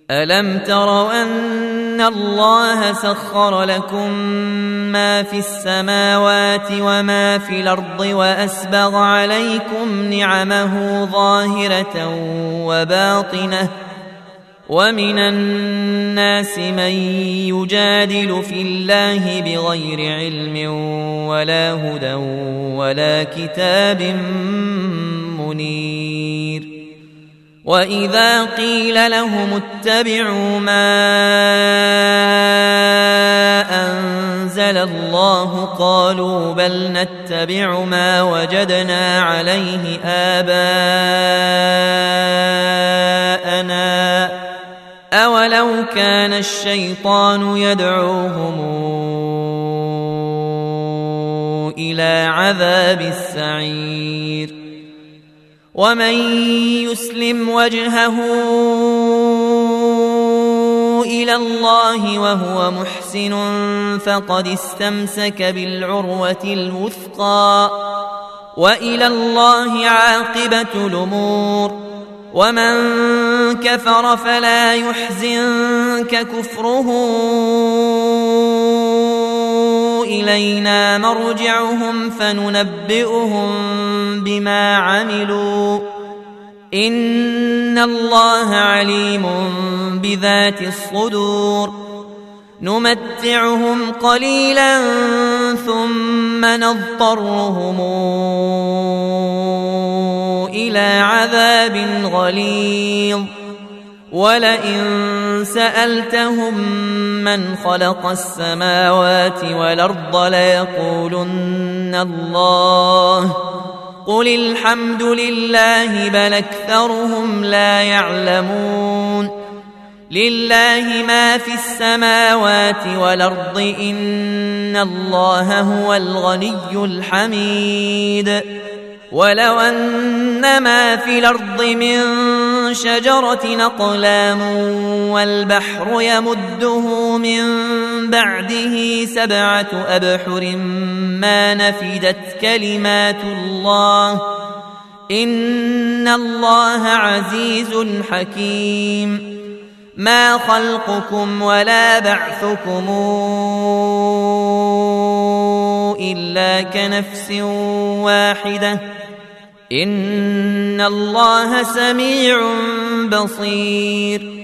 ألم تروا أن الله سخر لكم ما في السماوات وما في الأرض وأسبغ عليكم نعمه ظاهرة وباطنة ومن الناس من يجادل في الله بغير علم ولا هدى ولا كتاب منير وإذا قيل لهم اتبعوا ما أنزل الله قالوا بل نتبع ما وجدنا عليه آباءنا أولو كان الشيطان يدعوهم إلى عذاب السعير ومن يسلم وجهه إلى الله وهو محسن فقد استمسك بالعروة الوثقى وإلى الله عاقبة الأمور ومن كفر فلا يحزنك كفره إلينا مرجعهم فننبئهم بما عملوا إن الله عليم بذات الصدور نمتعهم قليلا ثم نضطرهم إلى عذاب غليظ ولئن سألتهم من خلق السماوات والأرض ليقولن الله قل الحمد لله بل أكثرهم لا يعلمون لله ما في السماوات والأرض إن الله هو الغني الحميد ولو أن ما في الأرض من شجرة أقلام والبحر يمده من بعده 7 أبحر ما نفدت كلمات الله إن الله عزيز حكيم ما خلقكم ولا بعثكم إلا كنفس واحدة إن الله سميع بصير